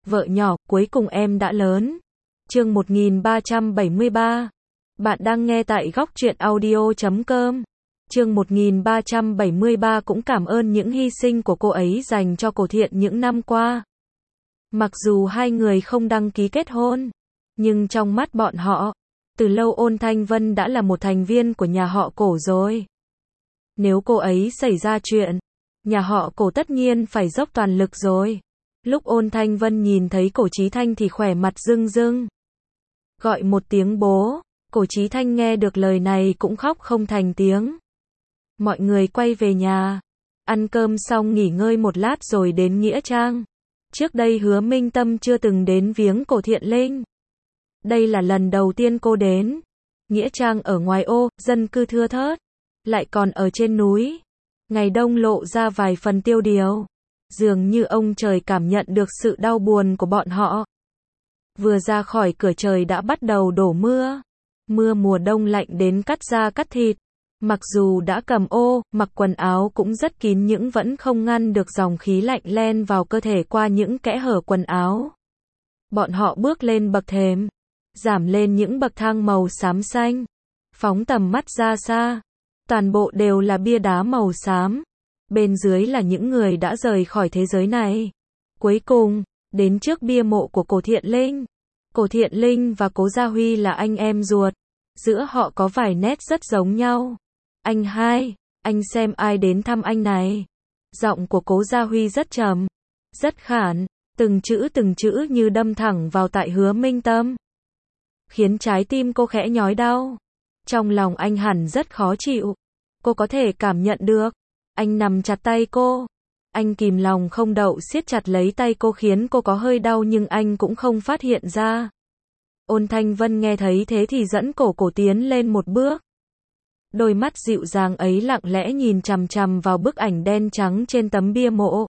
Vợ nhỏ, cuối cùng em đã lớn. Chương 1373. Bạn đang nghe tại góc truyện audio.com. Chương 1373 cũng cảm ơn những hy sinh của cô ấy dành cho Cổ Thiện những năm qua. Mặc dù hai người không đăng ký kết hôn, nhưng trong mắt bọn họ, từ lâu Ôn Thanh Vân đã là một thành viên của nhà họ Cổ rồi. Nếu cô ấy xảy ra chuyện, nhà họ Cổ tất nhiên phải dốc toàn lực rồi. Lúc Ôn Thanh Vân nhìn thấy Cổ Chí Thanh thì khỏe mặt rưng rưng. Gọi một tiếng bố, Cổ Chí Thanh nghe được lời này cũng khóc không thành tiếng. Mọi người quay về nhà, ăn cơm xong nghỉ ngơi một lát rồi đến Nghĩa Trang. Trước đây Hứa Minh Tâm chưa từng đến viếng Cổ Thiện Linh. Đây là lần đầu tiên cô đến. Nghĩa Trang ở ngoài ô, dân cư thưa thớt, lại còn ở trên núi. Ngày đông lộ ra vài phần tiêu điều. Dường như ông trời cảm nhận được sự đau buồn của bọn họ. Vừa ra khỏi cửa trời đã bắt đầu đổ mưa. Mưa mùa đông lạnh đến cắt da cắt thịt. Mặc dù đã cầm ô, mặc quần áo cũng rất kín nhưng vẫn không ngăn được dòng khí lạnh len vào cơ thể qua những kẽ hở quần áo. Bọn họ bước lên bậc thềm, giảm lên những bậc thang màu xám xanh, phóng tầm mắt ra xa. Toàn bộ đều là bia đá màu xám. Bên dưới là những người đã rời khỏi thế giới này. Cuối cùng, đến trước bia mộ của Cổ Thiện Linh. Cổ Thiện Linh và Cố Gia Huy là anh em ruột. Giữa họ có vài nét rất giống nhau. Anh hai, anh xem ai đến thăm anh này. Giọng của Cố Gia Huy rất trầm, rất khản, từng chữ như đâm thẳng vào tại Hứa Minh Tâm. Khiến trái tim cô khẽ nhói đau. Trong lòng anh hẳn rất khó chịu. Cô có thể cảm nhận được. Anh nắm chặt tay cô. Anh kìm lòng không đậu siết chặt lấy tay cô khiến cô có hơi đau nhưng anh cũng không phát hiện ra. Ôn Thanh Vân nghe thấy thế thì dẫn Cổ tiến lên một bước. Đôi mắt dịu dàng ấy lặng lẽ nhìn chằm chằm vào bức ảnh đen trắng trên tấm bia mộ.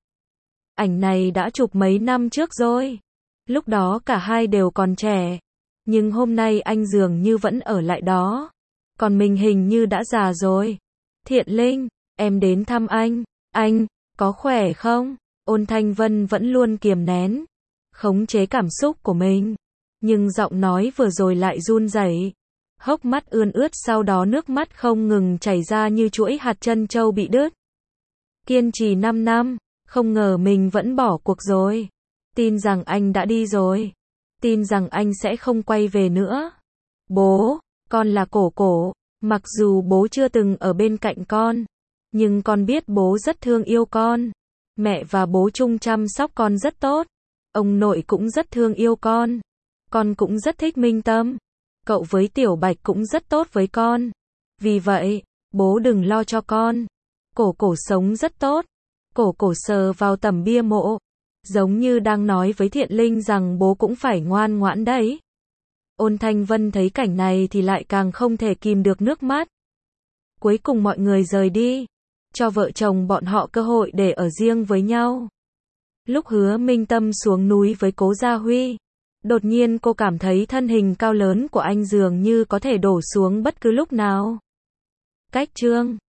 Ảnh này đã chụp mấy năm trước rồi. Lúc đó cả hai đều còn trẻ. Nhưng hôm nay anh dường như vẫn ở lại đó. Còn mình hình như đã già rồi. Thiện Linh, em đến thăm anh có khỏe không? Ôn Thanh Vân vẫn luôn kiềm nén, khống chế cảm xúc của mình. Nhưng giọng nói vừa rồi lại run rẩy. Hốc mắt ươn ướt sau đó nước mắt không ngừng chảy ra như chuỗi hạt trân châu bị đứt. Kiên trì 5 năm, không ngờ mình vẫn bỏ cuộc rồi. Tin rằng anh đã đi rồi. Tin rằng anh sẽ không quay về nữa. Bố, con là Cổ. Mặc dù bố chưa từng ở bên cạnh con, nhưng con biết bố rất thương yêu con. Mẹ và bố chung chăm sóc con rất tốt. Ông nội cũng rất thương yêu con. Con cũng rất thích Minh Tâm. Cậu với Tiểu Bạch cũng rất tốt với con. Vì vậy, bố đừng lo cho con. Cổ sống rất tốt. Cổ sờ vào tấm bia mộ, giống như đang nói với Thiện Linh rằng bố cũng phải ngoan ngoãn đấy. Ôn Thanh Vân thấy cảnh này thì lại càng không thể kìm được nước mắt. Cuối cùng mọi người rời đi, cho vợ chồng bọn họ cơ hội để ở riêng với nhau. Lúc Hứa Minh Tâm xuống núi với Cố Gia Huy, đột nhiên cô cảm thấy thân hình cao lớn của anh dường như có thể đổ xuống bất cứ lúc nào. Cách chương